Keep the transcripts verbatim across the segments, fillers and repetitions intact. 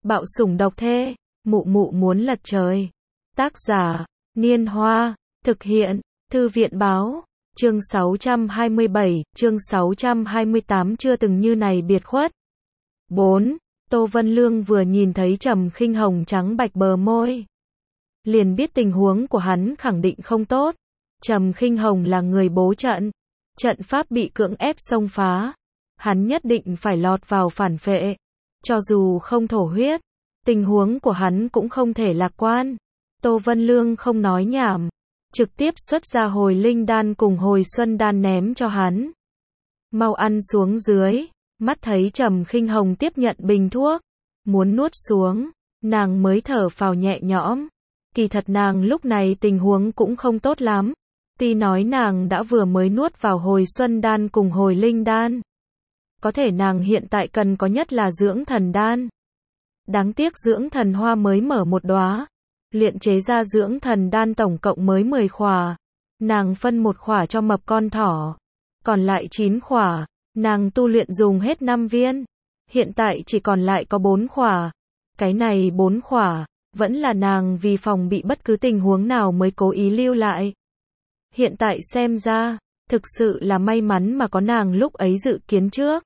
Bạo sủng độc thê, mụ mụ muốn lật trời. Tác giả, Niên Hoa, thực hiện, Thư viện Báo, chương sáu trăm hai mươi bảy, chương sáu trăm hai mươi tám chưa từng như này biệt khuất. bốn. Tô Vân Lương vừa nhìn thấy Trầm Khinh Hồng trắng bạch bờ môi, liền biết tình huống của hắn khẳng định không tốt. Trầm Khinh Hồng là người bố trận, trận pháp bị cưỡng ép xông phá, hắn nhất định phải lọt vào phản phệ. Cho dù không thổ huyết, tình huống của hắn cũng không thể lạc quan. Tô Vân Lương không nói nhảm, trực tiếp xuất ra hồi linh đan cùng hồi xuân đan ném cho hắn. Mau ăn xuống dưới. Mắt thấy Trầm Khinh Hồng tiếp nhận bình thuốc, muốn nuốt xuống, nàng mới thở phào nhẹ nhõm. Kỳ thật nàng lúc này tình huống cũng không tốt lắm. Tuy nói nàng đã vừa mới nuốt vào hồi xuân đan cùng hồi linh đan, có thể nàng hiện tại cần có nhất là dưỡng thần đan. Đáng tiếc dưỡng thần hoa mới mở một đóa, luyện chế ra dưỡng thần đan tổng cộng mới mười khỏa. Nàng phân một khỏa cho mập con thỏ, còn lại chín khỏa, nàng tu luyện dùng hết năm viên. Hiện tại chỉ còn lại có bốn khỏa. Cái này bốn khỏa, vẫn là nàng vì phòng bị bất cứ tình huống nào mới cố ý lưu lại. Hiện tại xem ra, thực sự là may mắn mà có nàng lúc ấy dự kiến trước.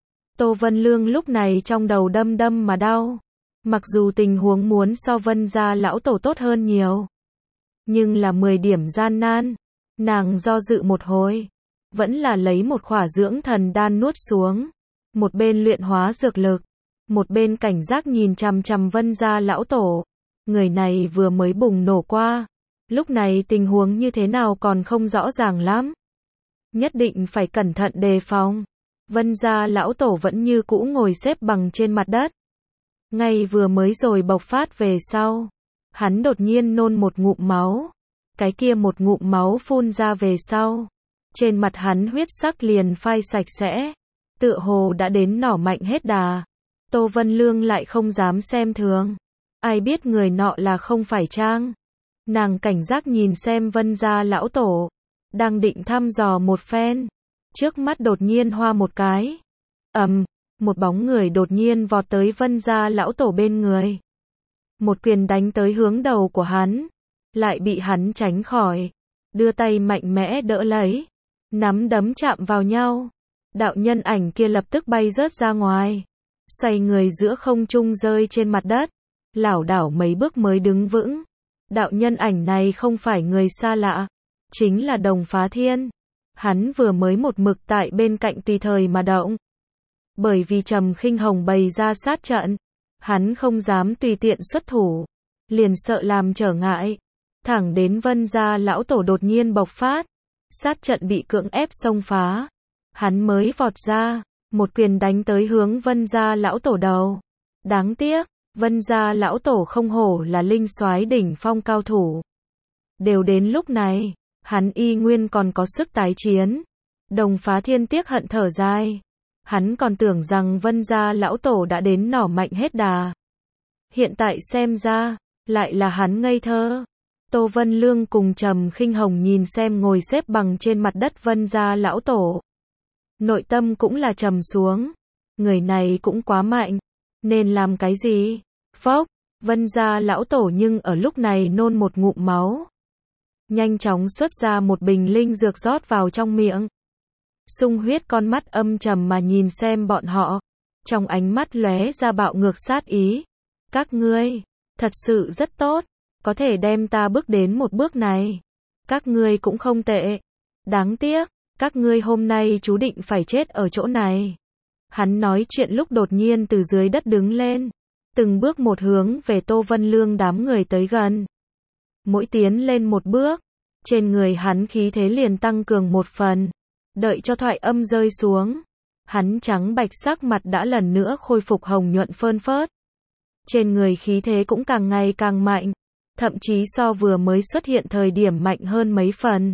Tô Vân Lương lúc này trong đầu đâm đâm mà đau. Mặc dù tình huống muốn so Vân gia lão tổ tốt hơn nhiều, nhưng là mười điểm gian nan. Nàng do dự một hồi, vẫn là lấy một khỏa dưỡng thần đan nuốt xuống. Một bên luyện hóa dược lực, một bên cảnh giác nhìn chằm chằm Vân gia lão tổ. Người này vừa mới bùng nổ qua, lúc này tình huống như thế nào còn không rõ ràng lắm. Nhất định phải cẩn thận đề phòng. Vân gia lão tổ vẫn như cũ ngồi xếp bằng trên mặt đất. Ngay vừa mới rồi bộc phát về sau, hắn đột nhiên nôn một ngụm máu. Cái kia một ngụm máu phun ra về sau, trên mặt hắn huyết sắc liền phai sạch sẽ, tựa hồ đã đến nỏ mạnh hết đà. Tô Vân Lương lại không dám xem thường, ai biết người nọ là không phải trang. Nàng cảnh giác nhìn xem Vân gia lão tổ, đang định thăm dò một phen, trước mắt đột nhiên hoa một cái. Ầm, một bóng người đột nhiên vọt tới Vân gia lão tổ bên người. Một quyền đánh tới hướng đầu của hắn, lại bị hắn tránh khỏi, đưa tay mạnh mẽ đỡ lấy, nắm đấm chạm vào nhau. Đạo nhân ảnh kia lập tức bay rớt ra ngoài, xoay người giữa không trung rơi trên mặt đất, lảo đảo mấy bước mới đứng vững. Đạo nhân ảnh này không phải người xa lạ, chính là Đồng Phá Thiên. Hắn vừa mới một mực tại bên cạnh tùy thời mà động. Bởi vì Trầm Khinh Hồng bày ra sát trận, hắn không dám tùy tiện xuất thủ, liền sợ làm trở ngại. Thẳng đến Vân gia lão tổ đột nhiên bộc phát, sát trận bị cưỡng ép xông phá, hắn mới vọt ra, một quyền đánh tới hướng Vân gia lão tổ đầu. Đáng tiếc, Vân gia lão tổ không hổ là linh soái đỉnh phong cao thủ. Đều đến lúc này, hắn y nguyên còn có sức tái chiến. Đồng Phá Thiên tiếc hận thở dài. Hắn còn tưởng rằng Vân gia lão tổ đã đến nỏ mạnh hết đà. Hiện tại xem ra, lại là hắn ngây thơ. Tô Vân Lương cùng Trầm Khinh Hồng nhìn xem ngồi xếp bằng trên mặt đất Vân gia lão tổ, nội tâm cũng là trầm xuống. Người này cũng quá mạnh, nên làm cái gì? Phốc, Vân gia lão tổ nhưng ở lúc này nôn một ngụm máu, nhanh chóng xuất ra một bình linh dược rót vào trong miệng. Sung Huyết con mắt âm trầm mà nhìn xem bọn họ, trong ánh mắt lóe ra bạo ngược sát ý. Các ngươi, thật sự rất tốt, có thể đem ta bước đến một bước này. Các ngươi cũng không tệ. Đáng tiếc, các ngươi hôm nay chú định phải chết ở chỗ này. Hắn nói chuyện lúc đột nhiên từ dưới đất đứng lên, từng bước một hướng về Tô Vân Lương đám người tới gần. Mỗi tiến lên một bước, trên người hắn khí thế liền tăng cường một phần. Đợi cho thoại âm rơi xuống, hắn trắng bạch sắc mặt đã lần nữa khôi phục hồng nhuận phơn phớt. Trên người khí thế cũng càng ngày càng mạnh, thậm chí so vừa mới xuất hiện thời điểm mạnh hơn mấy phần.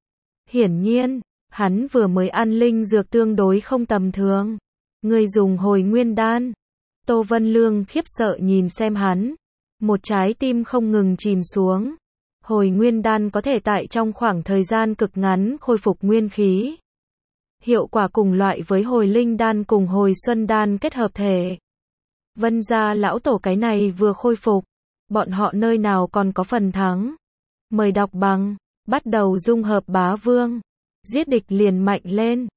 Hiển nhiên, hắn vừa mới ăn linh dược tương đối không tầm thường. Người dùng hồi nguyên đan. Tô Vân Lương khiếp sợ nhìn xem hắn, một trái tim không ngừng chìm xuống. Hồi nguyên đan có thể tại trong khoảng thời gian cực ngắn khôi phục nguyên khí. Hiệu quả cùng loại với hồi linh đan cùng hồi xuân đan kết hợp thể. Vân gia lão tổ cái này vừa khôi phục, bọn họ nơi nào còn có phần thắng. Mời đọc bằng, bắt đầu dung hợp bá vương, giết địch liền mạnh lên.